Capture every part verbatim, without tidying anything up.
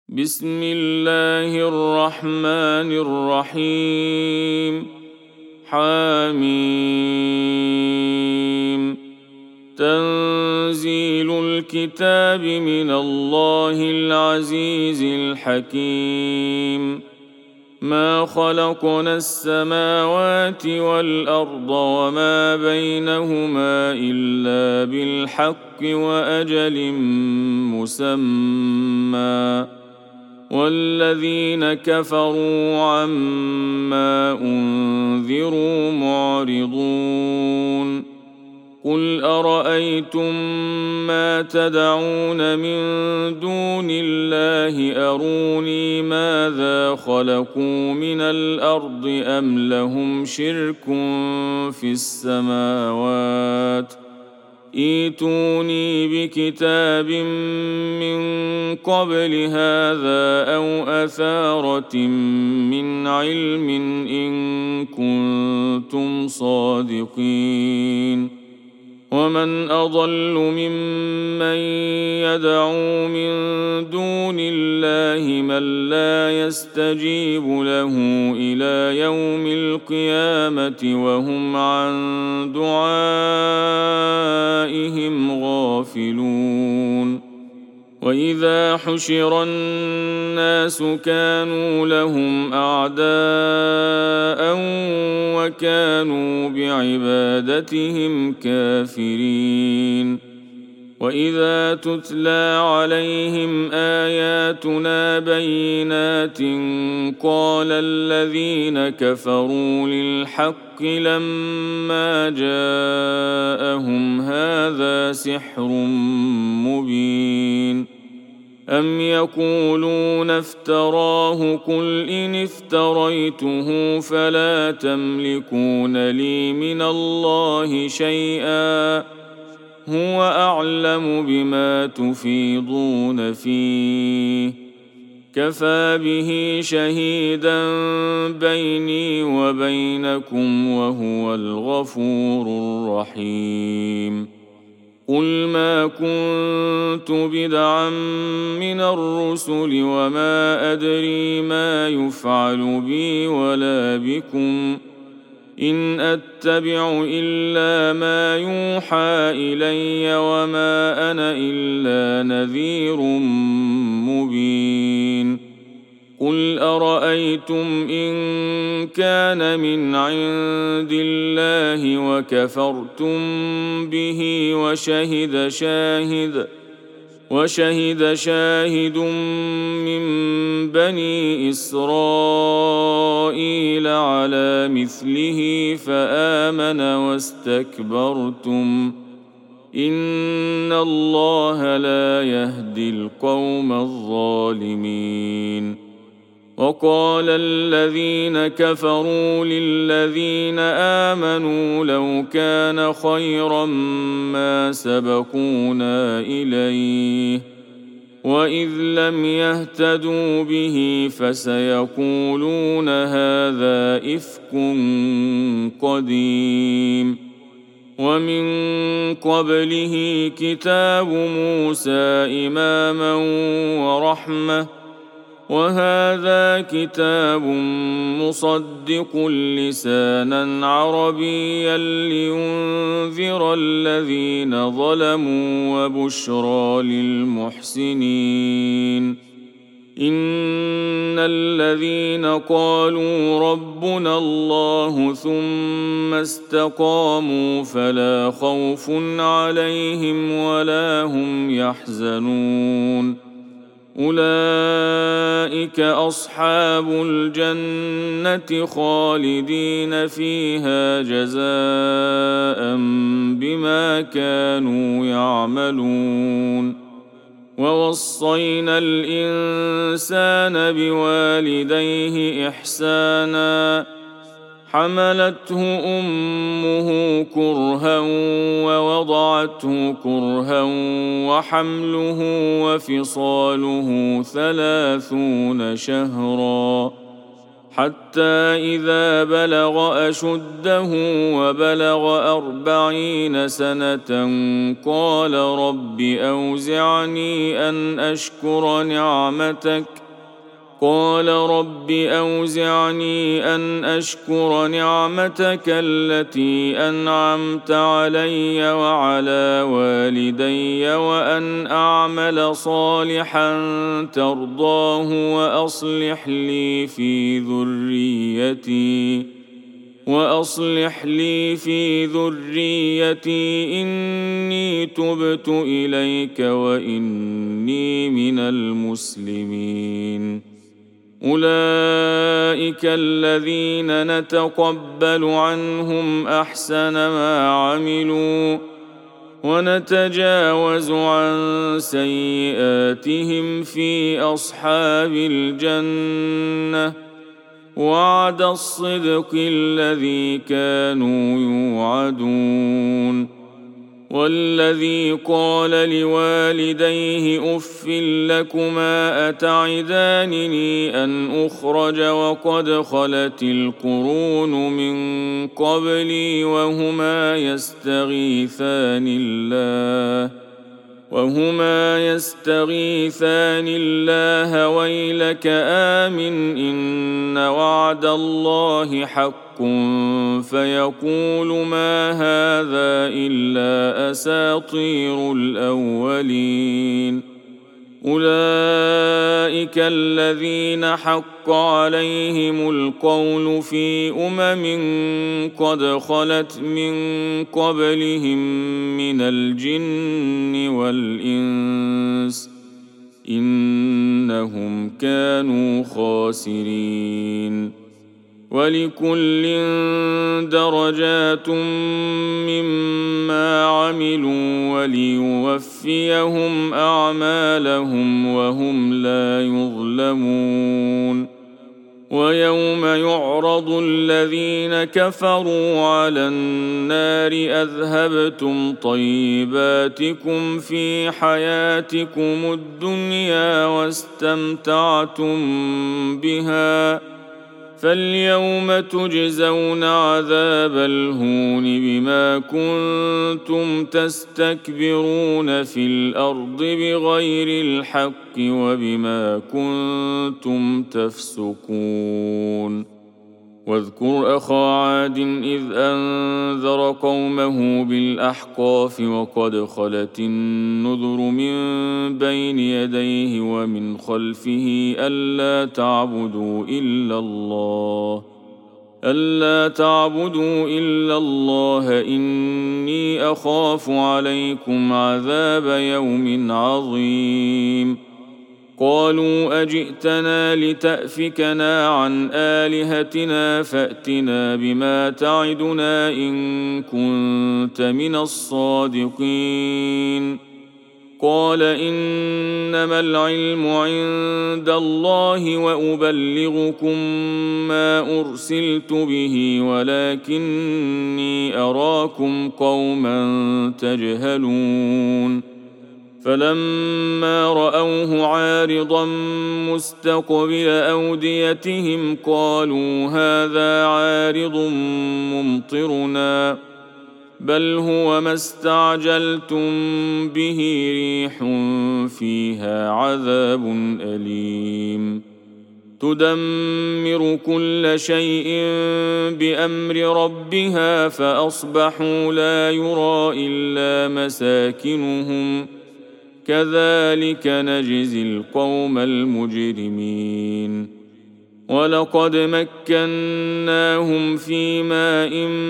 بسم الله الرحمن الرحيم. حميم. تنزيل الكتاب من الله العزيز الحكيم. ما خلقنا السماوات والأرض وما بينهما إلا بالحق وأجل مسمى، والذين كفروا عما أنذروا معرضون. قل أرأيتم ما تدعون من دون الله أروني ماذا خلقوا من الأرض أم لهم شرك في السماوات؟ ائتوني بكتاب من قبل هذا أو أثارة من علم إن كنتم صادقين. ومن أضل ممن يدعو من دون الله من لا يستجيب له إلى يوم القيامة وهم عن دعائهم غافلون. وإذا حشر الناس كانوا لهم أعداء وكانوا بعبادتهم كافرين. وإذا تتلى عليهم آياتنا بينات قال الذين كفروا للحق لما جاءهم هذا سحر مبين. أم يقولون افتراه قل إن افتريته فلا تملكون لي من الله شيئا هو أعلم بما تفيضون فيه كفى به شهيدا بيني وبينكم وهو الغفور الرحيم. قل ما كنت بدعا من الرسل وما أدري ما يفعل بي ولا بكم إن أتبع إلا ما يوحى إلي وما أنا إلا نذير مبين. قل أرأيتم إن كان من عند الله وكفرتم به وشهد شاهد وشهد شاهد من بني إسرائيل على مثله فآمن واستكبرتم إن الله لا يهدي القوم الظالمين. وقال الذين كفروا للذين آمنوا لو كان خيرا ما سبقونا إليه وإذ لم يهتدوا به فسيقولون هذا إفك قديم. ومن قبله كتاب موسى إماما ورحمة وهذا كتاب مصدق لسانا عربيا لينذر الذين ظلموا وبشرى للمحسنين. إن الذين قالوا ربنا الله ثم استقاموا فلا خوف عليهم ولا هم يحزنون. أولئك أصحاب الجنة خالدين فيها جزاء بما كانوا يعملون. ووصينا الإنسان بوالديه إحسانا حملته أمه كرها ووضعته كرها وحمله وفصاله ثلاثون شهرا حتى إذا بلغ أشده وبلغ أربعين سنة قال رب أوزعني أن أشكر نعمتك قال رب أوزعني أن أشكر نعمتك التي أنعمت علي وعلى والدي وأن أعمل صالحا ترضاه وأصلح لي في ذريتي وأصلح لي في ذريتي إني تبت إليك وإني من المسلمين. أولئك الذين نتقبل عنهم أحسن ما عملوا ونتجاوز عن سيئاتهم في أصحاب الجنة وعد الصدق الذي كانوا يوعدون. والذي قال لوالديه أف لكما أتعدانني أن أخرج وقد خلت القرون من قبلي وهما يستغيثان الله وهما يستغيثان الله ويلك آمن إن وعد الله حق فيقول ما هذا إلا أساطير الأولين. أولئك الذين حق عليهم القول في أمم قد خلت من قبلهم من الجن والإنس إنهم كانوا خاسرين. ولكل درجات مما عملوا وليوفيهم أعمالهم وهم لا يظلمون. ويوم يعرض الذين كفروا على النار أذهبتم طيباتكم في حياتكم الدنيا واستمتعتم بها فاليوم تجزون عذاب الهون بما كنتم تستكبرون في الأرض بغير الحق وبما كنتم تفسقون. واذكر أخا عاد إذ أنذر قومه بالأحقاف وقد خلت النذر من بين يديه ومن خلفه ألا تعبدوا إلا الله ألا تعبدوا إلا الله إني أخاف عليكم عذاب يوم عظيم. قالوا أجئتنا لتأفكنا عن آلهتنا فأتنا بما تعدنا إن كنت من الصادقين. قال إنما العلم عند الله وأبلغكم ما أرسلت به ولكني أراكم قوما تجهلون. فلما رأوه عارضا مستقبل أوديتهم قالوا هذا عارض ممطرنا بل هو ما استعجلتم به ريح فيها عذاب أليم تدمر كل شيء بأمر ربها فأصبحوا لا يرى إلا مساكنهم كذلك نجزي القوم المجرمين. ولقد مكناهم في ماء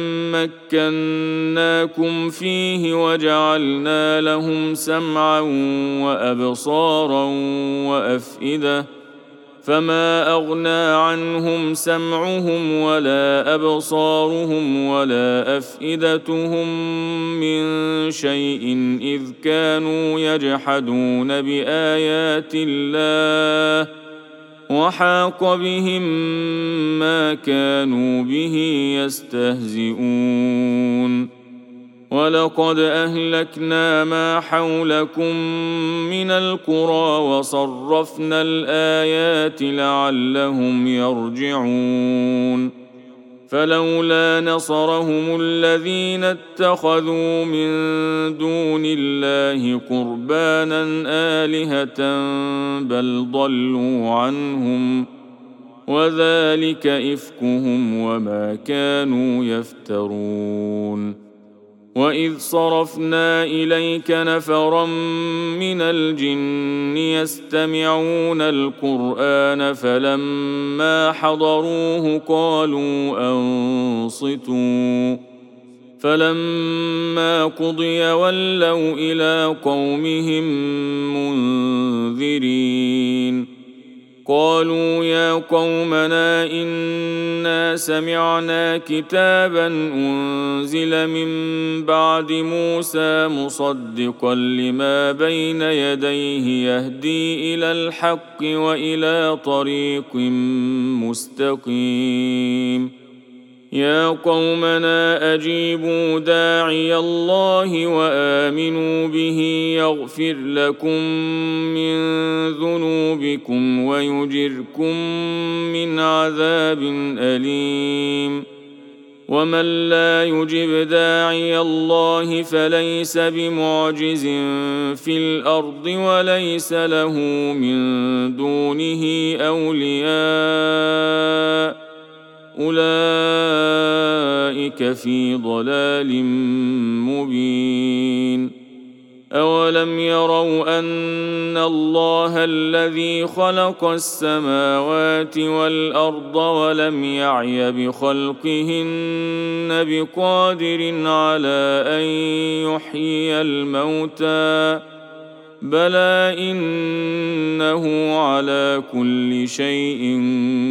مكناكم فيه وجعلنا لهم سمعا وأبصارا وأفئدة فما أغنى عنهم سمعهم ولا أبصارهم ولا أفئدتهم من شيء إذ كانوا يجحدون بآيات الله وحاق بهم ما كانوا به يستهزئون. ولقد أهلكنا ما حولكم من القرى وصرفنا الآيات لعلهم يرجعون فلولا نصرهم الذين اتخذوا من دون الله قربانا آلهة بل ضلوا عنهم وذلك إفكهم وما كانوا يفترون وإذ صرفنا إليك نفرا من الجن يستمعون القرآن فلما حضروه قالوا أنصتوا فلما قضي ولوا إلى قومهم منذرين قالوا يا قومنا إنا سمعنا كتابا أنزل من بعد موسى مصدقا لما بين يديه يهدي إلى الحق وإلى طريق مستقيم يا قومنا أجيبوا داعي الله وآمنوا به يغفر لكم من ذنوبكم ويجركم من عذاب أليم ومن لا يجب داعي الله فليس بمعجز في الأرض وليس له من دونه أولياء أولئك في ضلال مبين أولم يروا أن الله الذي خلق السماوات والأرض ولم يعي بخلقهن بقادر على أن يحيي الموتى بلى إنه على كل شيء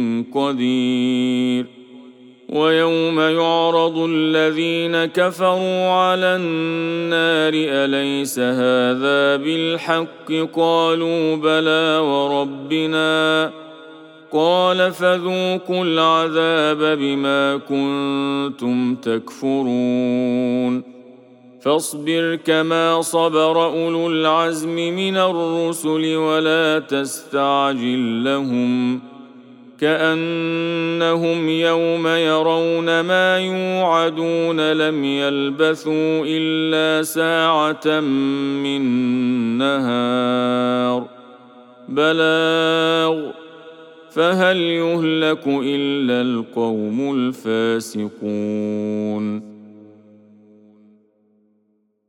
قدير ويوم يعرض الذين كفروا على النار أليس هذا بالحق قالوا بلى وربنا قال فذوقوا العذاب بما كنتم تكفرون فاصبر كما صبر أولو العزم من الرسل ولا تستعجل لهم كأنهم يوم يرون ما يوعدون لم يلبثوا إلا ساعة من نهار بلاغ فهل يهلك إلا القوم الفاسقون